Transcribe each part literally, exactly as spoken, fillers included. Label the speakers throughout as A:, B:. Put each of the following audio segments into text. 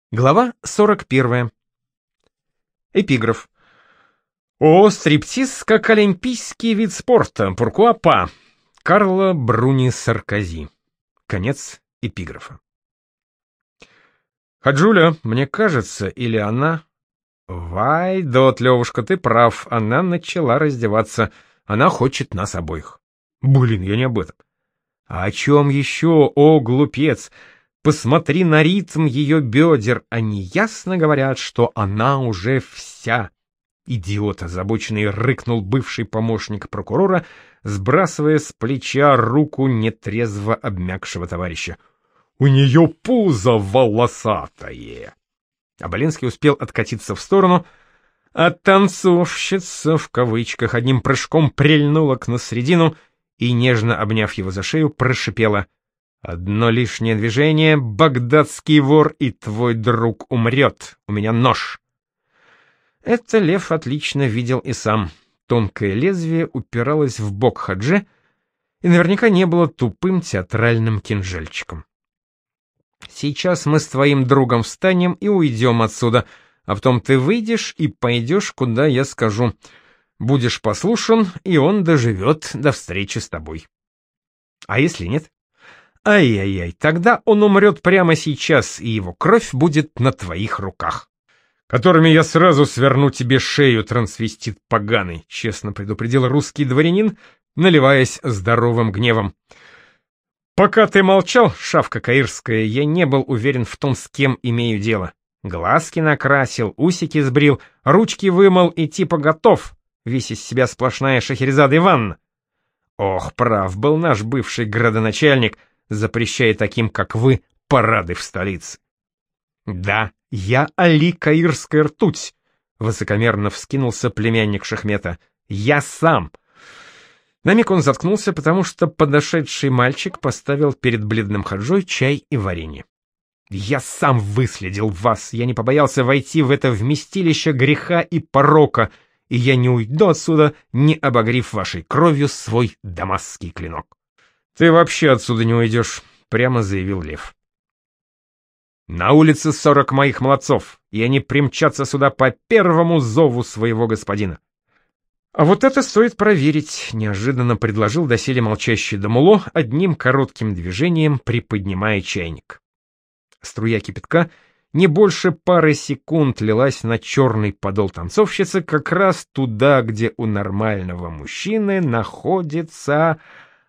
A: Глава сорок первая. Эпиграф. О, стриптиз как олимпийский вид спорта. Pourquoi pas? Карло Бруни Саркози. Конец эпиграфа. Хаджуля, мне кажется, или она... Вай, дот, Левушка, ты прав, она начала раздеваться. Она хочет нас обоих. Блин, я не об этом. А о чем еще, о, глупец? Посмотри на ритм ее бедер, они ясно говорят, что она уже вся. Идиот озабоченный, рыкнул бывший помощник прокурора, сбрасывая с плеча руку нетрезво обмякшего товарища. У нее пузо волосатое. Аболинский успел откатиться в сторону, а танцовщица в кавычках одним прыжком прильнула к на середину и, нежно обняв его за шею, прошипела: «Одно лишнее движение, багдадский вор, и твой друг умрет. У меня нож». Это Лев отлично видел и сам. Тонкое лезвие упиралось в бок Хадже и наверняка не было тупым театральным кинжальчиком. «Сейчас мы с твоим другом встанем и уйдем отсюда, а потом ты выйдешь и пойдешь, куда я скажу. Будешь послушан, и он доживет до встречи с тобой. А если нет? Ай-яй-яй, тогда он умрет прямо сейчас, и его кровь будет на твоих руках, которыми я сразу сверну тебе шею, трансвестит поганый», — честно предупредил русский дворянин, наливаясь здоровым гневом. «Пока ты молчал, шавка каирская, я не был уверен в том, с кем имею дело. Глазки накрасил, усики сбрил, ручки вымыл и типа готов, весь из себя сплошная Шахерезада Ивановна. Ох, прав был наш бывший градоначальник, запрещая таким, как вы, парады в столице. Да, я Али Каирская ртуть, высокомерно вскинулся племянник Шахмета. Я сам. На миг он заткнулся, потому что подошедший мальчик поставил перед бледным Хаджой чай и варенье. Я сам выследил вас, я не побоялся войти в это вместилище греха и порока, и я не уйду отсюда, не обогрев вашей кровью свой дамасский клинок. «Ты вообще отсюда не уйдешь», — прямо заявил Лев. «На улице сорок моих молодцов, и они примчатся сюда по первому зову своего господина». «А вот это стоит проверить», — неожиданно предложил доселе молчащий Дамуло, одним коротким движением приподнимая чайник. Струя кипятка не больше пары секунд лилась на черный подол танцовщицы как раз туда, где у нормального мужчины находится...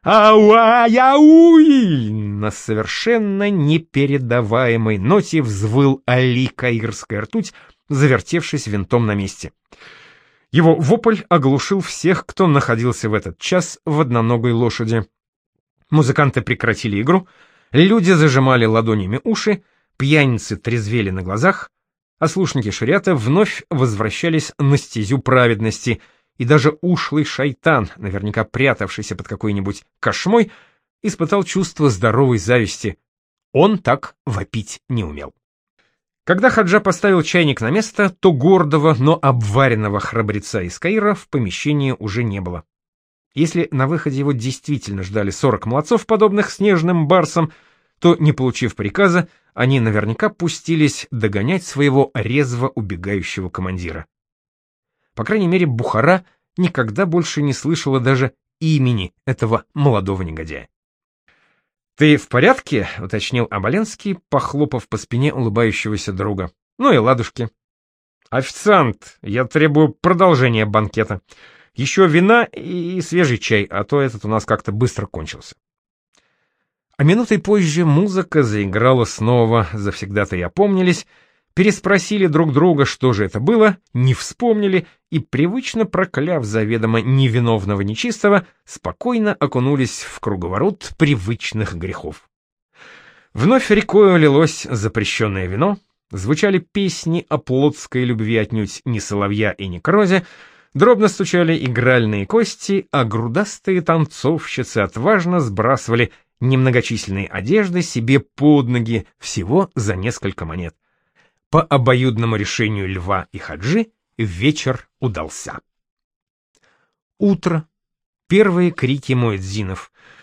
A: «Ауа-яуи!» На совершенно непередаваемой ноте взвыл Али Каирская ртуть, завертевшись винтом на месте. Его вопль оглушил всех, кто находился в этот час в одноногой лошади. Музыканты прекратили игру, люди зажимали ладонями уши, пьяницы трезвели на глазах, а слушники шариата вновь возвращались на стезю праведности, и даже ушлый шайтан, наверняка прятавшийся под какой-нибудь кошмой, испытал чувство здоровой зависти. Он так вопить не умел. Когда Хаджа поставил чайник на место, то гордого, но обваренного храбреца из Каира в помещении уже не было. Если на выходе его действительно ждали сорок молодцов, подобных снежным барсам, то, не получив приказа, они наверняка пустились догонять своего резво убегающего командира. По крайней мере, Бухара никогда больше не слышала даже имени этого молодого негодяя. «Ты в порядке?» — уточнил Аболенский, похлопав по спине улыбающегося друга. «Ну и ладушки». «Официант, я требую продолжения банкета. Еще вина и свежий чай, а то этот у нас как-то быстро кончился». А минутой позже музыка заиграла снова, завсегда-то и опомнились, переспросили друг друга, что же это было, не вспомнили и, привычно прокляв заведомо невиновного нечистого, спокойно окунулись в круговорот привычных грехов. Вновь рекою лилось запрещенное вино, звучали песни о плотской любви отнюдь не соловья и не крозе, дробно стучали игральные кости, а грудастые танцовщицы отважно сбрасывали немногочисленные одежды себе под ноги всего за несколько монет. По обоюдному решению Льва и Хаджи вечер удался. Утро. Первые крики муэдзинов.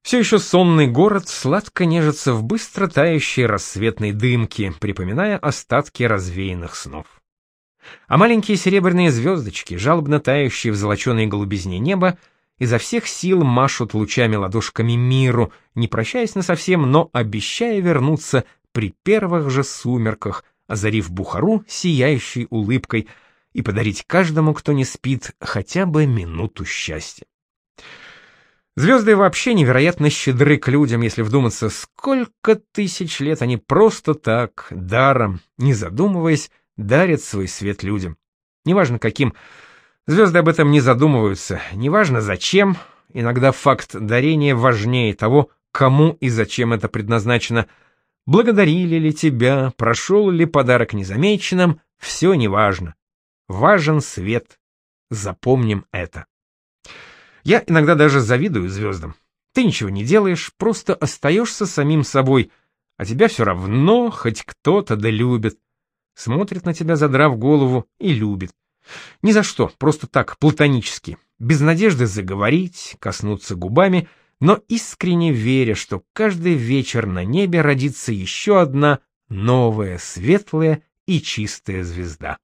A: Все еще сонный город сладко нежится в быстро тающей рассветной дымке, припоминая остатки развеянных снов. А маленькие серебряные звездочки, жалобно тающие в золоченой голубизне неба, изо всех сил машут лучами ладошками миру, не прощаясь насовсем, но обещая вернуться при первых же сумерках, озарив Бухару сияющей улыбкой, и подарить каждому, кто не спит, хотя бы минуту счастья. Звезды вообще невероятно щедры к людям, если вдуматься, сколько тысяч лет они просто так, даром, не задумываясь, дарят свой свет людям. Неважно каким, звезды об этом не задумываются, неважно зачем, иногда факт дарения важнее того, кому и зачем это предназначено. Благодарили ли тебя, прошел ли подарок незамеченным, все неважно. Важен свет. Запомним это. Я иногда даже завидую звездам. Ты ничего не делаешь, просто остаешься самим собой, а тебя все равно хоть кто-то да любит. Смотрит на тебя, задрав голову, и любит. Ни за что, просто так, платонически, без надежды заговорить, коснуться губами, но искренне веря, что каждый вечер на небе родится еще одна новая, светлая и чистая звезда.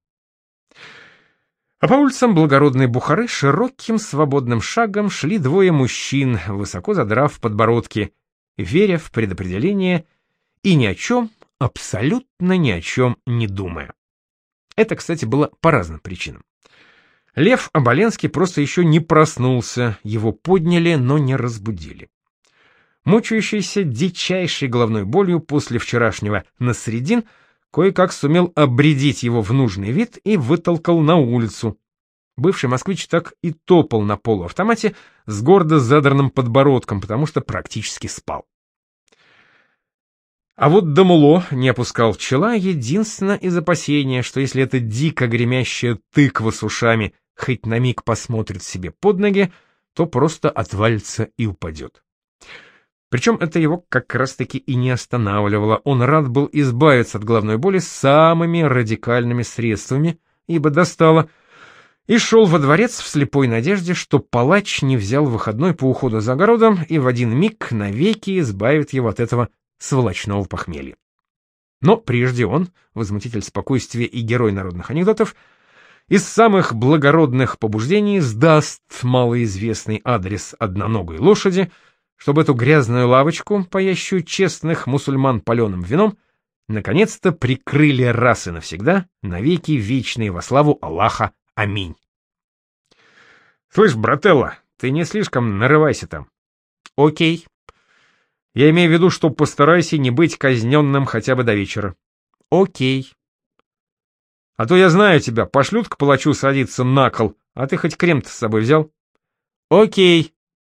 A: А по улицам благородной Бухары широким свободным шагом шли двое мужчин, высоко задрав подбородки, веря в предопределение и ни о чем, абсолютно ни о чем не думая. Это, кстати, было по разным причинам. Лев Оболенский просто еще не проснулся, его подняли, но не разбудили. Мучающийся дичайшей головной болью после вчерашнего насредин, кое-как сумел обредить его в нужный вид и вытолкал на улицу. Бывший москвич так и топал на полуавтомате с гордо задранным подбородком, потому что практически спал. А вот Дамуло не опускал чела единственно из опасения, что если эта дико гремящая тыква с ушами хоть на миг посмотрит себе под ноги, то просто отвалится и упадет. Причем это его как раз-таки и не останавливало, он рад был избавиться от головной боли самыми радикальными средствами, ибо достало, и шел во дворец в слепой надежде, что палач не взял выходной по уходу за огородом и в один миг навеки избавит его от этого сволочного похмелья. Но прежде он, возмутитель спокойствия и герой народных анекдотов, из самых благородных побуждений сдаст малоизвестный адрес одноногой лошади, чтобы эту грязную лавочку, паящую честных мусульман паленым вином, наконец-то прикрыли раз и навсегда, навеки вечные во славу Аллаха. Аминь. Слышь, брателло, ты не слишком нарывайся там. Окей. Я имею в виду, что постарайся не быть казненным хотя бы до вечера. Окей. А то я знаю тебя, пошлют к палачу садиться на кол, а ты хоть крем-то с собой взял? Окей.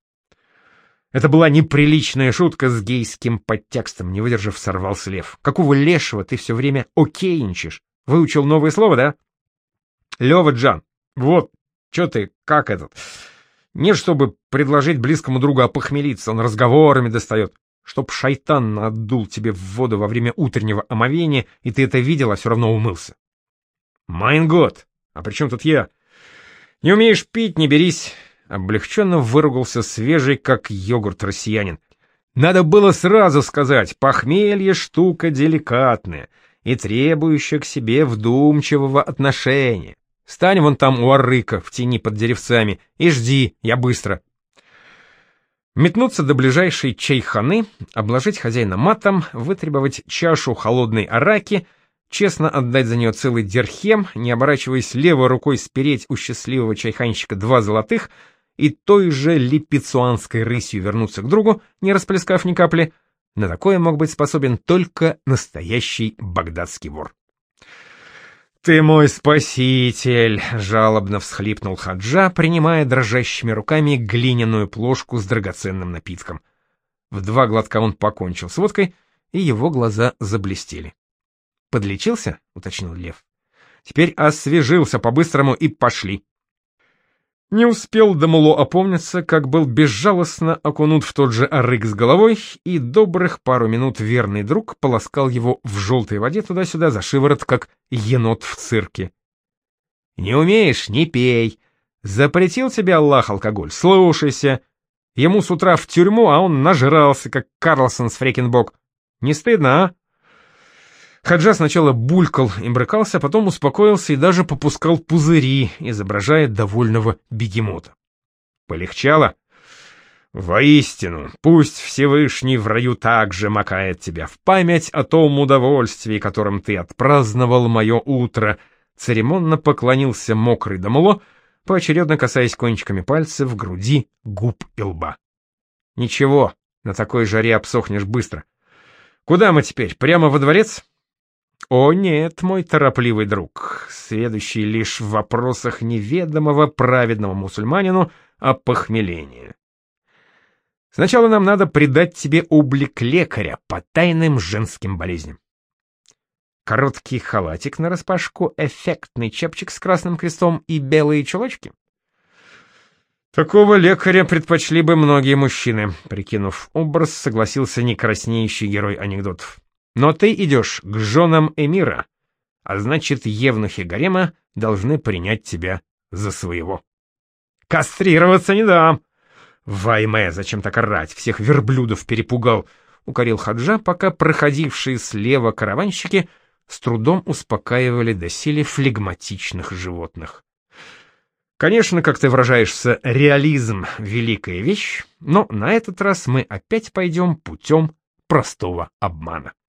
A: Это была неприличная шутка с гейским подтекстом, не выдержав, сорвался Лев. Какого лешего ты все время окейничаешь? Выучил новое слово, да? Лева Джан, вот, что ты, как этот? Не чтобы предложить близкому другу опохмелиться, он разговорами достает. Чтоб шайтан отдул тебе в воду во время утреннего омовения, и ты это видел, а все равно умылся. Майн год, а при чем тут я? Не умеешь пить, не берись. Облегченно выругался свежий, как йогурт, россиянин. Надо было сразу сказать, похмелье штука деликатная и требующая к себе вдумчивого отношения. Стань вон там у арыка в тени под деревцами и жди, я быстро. Метнуться до ближайшей чайханы, обложить хозяина матом, вытребовать чашу холодной араки, честно отдать за нее целый дирхем, не оборачиваясь левой рукой спереть у счастливого чайханщика два золотых и той же липецуанской рысью вернуться к другу, не расплескав ни капли, на такое мог быть способен только настоящий багдадский вор. «Ты мой спаситель!» — жалобно всхлипнул Хаджа, принимая дрожащими руками глиняную плошку с драгоценным напитком. В два глотка он покончил с водкой, и его глаза заблестели. «Подлечился?» — уточнил Лев. «Теперь освежился по-быстрому и пошли». Не успел Дамуло опомниться, как был безжалостно окунут в тот же арык с головой, и добрых пару минут верный друг полоскал его в желтой воде туда-сюда за шиворот, как енот в цирке. «Не умеешь — не пей. Запретил тебе Аллах алкоголь, слушайся. Ему с утра в тюрьму, а он нажрался, как Карлсон с Фрекенбок. Не стыдно, а? Хаджа сначала булькал и брыкался, а потом успокоился и даже попускал пузыри, изображая довольного бегемота. Полегчало? Воистину, пусть Всевышний в раю также макает тебя в память о том удовольствии, которым ты отпраздновал мое утро. Церемонно поклонился мокрый Дамуло, поочередно касаясь кончиками пальцев груди, губ и лба. Ничего, на такой жаре обсохнешь быстро. Куда мы теперь, прямо во дворец? О нет, мой торопливый друг, следующий лишь в вопросах неведомого праведного мусульманину о похмелении. Сначала нам надо придать тебе облик лекаря по тайным женским болезням. Короткий халатик нараспашку, эффектный чепчик с красным крестом и белые чулочки? Такого лекаря предпочли бы многие мужчины, прикинув образ, согласился некраснеющий герой анекдотов. Но ты идешь к женам эмира, а значит, евнухи гарема должны принять тебя за своего. Кастрироваться не дам. Вайме, зачем так орать, всех верблюдов перепугал, укорил Хаджа, пока проходившие слева караванщики с трудом успокаивали доселе флегматичных животных. Конечно, как ты выражаешься, реализм — великая вещь, но на этот раз мы опять пойдем путем простого обмана.